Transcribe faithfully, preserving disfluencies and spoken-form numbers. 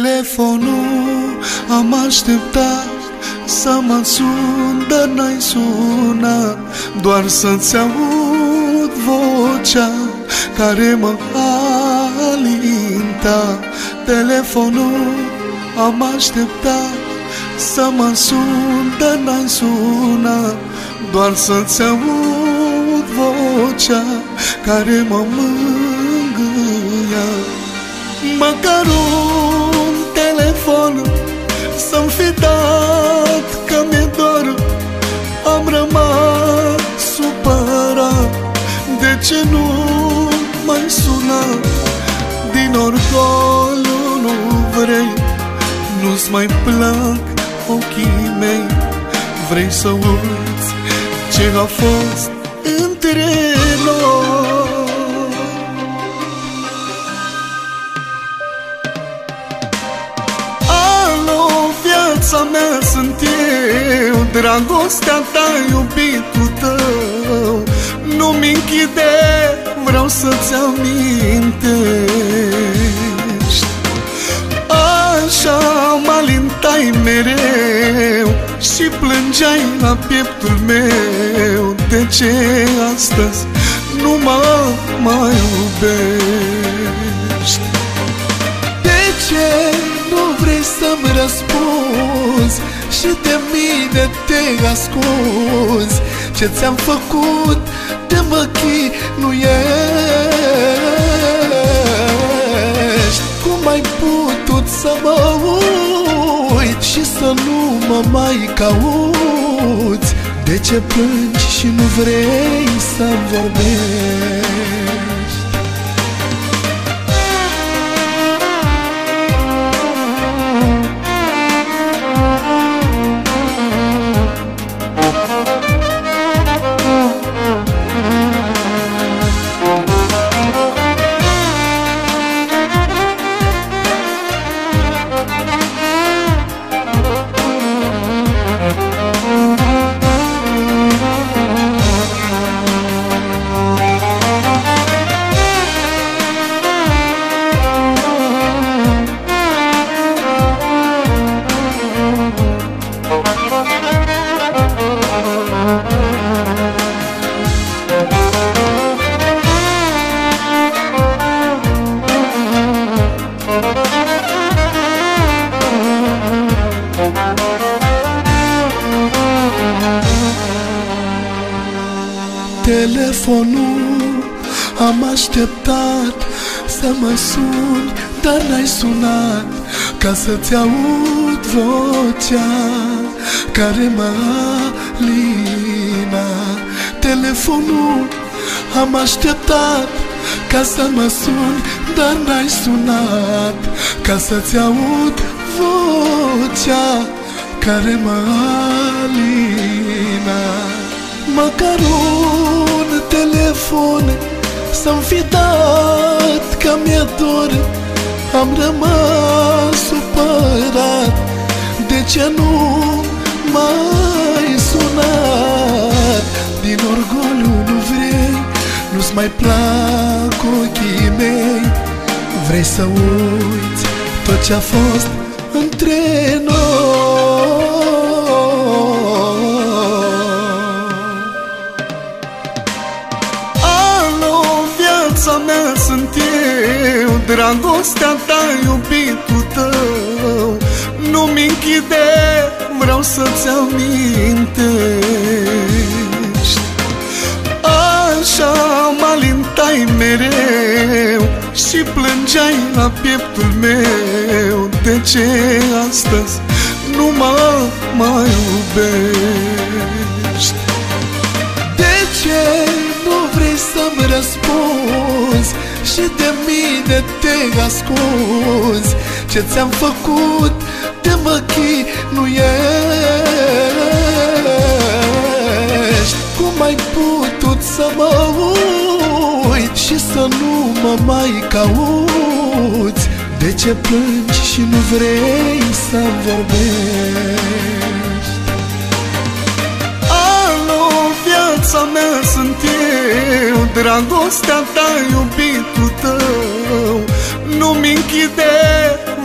Telefonul am așteptat să mă sun, dar n-ai sunat, doar să-ți aud vocea care mă alinta. Telefonul am așteptat să mă sun, dar n-ai sunat, doar să-ți aud vocea care mă mângâia. Măcar un telefon să-mi fi dat, că mi-e dor. Am rămas supărat, de ce nu mai suna? Din orgoliu nu vrei, nu-ți mai plac ochii mei. Vrei să uiți ce a fost între noi. Viața mea sunt eu, dragostea ta, iubitul tău. Nu-mi închide, vreau să-ți amintești. Așa mă alintai mereu și plângeai la pieptul meu. De ce astăzi nu mă mai iubești? De ce nu vrei să-mi răspunzi și de mine te ascunzi? Ce ți-am făcut de mă chinuiești? Cum ai putut să mă uiți și să nu mă mai cauți? De ce plângi și nu vrei să-mi vorbești? Telefonul am așteptat să mă suni, dar n-ai sunat, ca să-ți aud vocea care mă alina. Telefonul am așteptat ca să mă suni, dar n-ai sunat, ca să-ți aud vocea care mă alina. Măcar un telefon să-mi fi dat, că mi-e dor. Am rămas supărat, de ce nu mai sunat? Din orgoliu nu vrei, nu-ți mai plac ochii mei. Vrei să uiți tot ce-a fost între noi. Viața mea sunt eu, dragostea ta, iubitul tău. Nu-mi închide, vreau să-ți amintești. Așa mă alintai mereu și plângeai la pieptul meu. De ce astăzi nu mă mai iubești? De ce nu vrei să-mi răspunzi și de mine te ascunzi? Ce ți-am făcut de mă chinuiești? Cum ai putut să mă uiți și să nu mă mai cauți? De ce plângi și nu vrei să-mi vorbești? Alo, viața mea sunt eu, dragostea ta, iubitul tău. Nu-mi închide,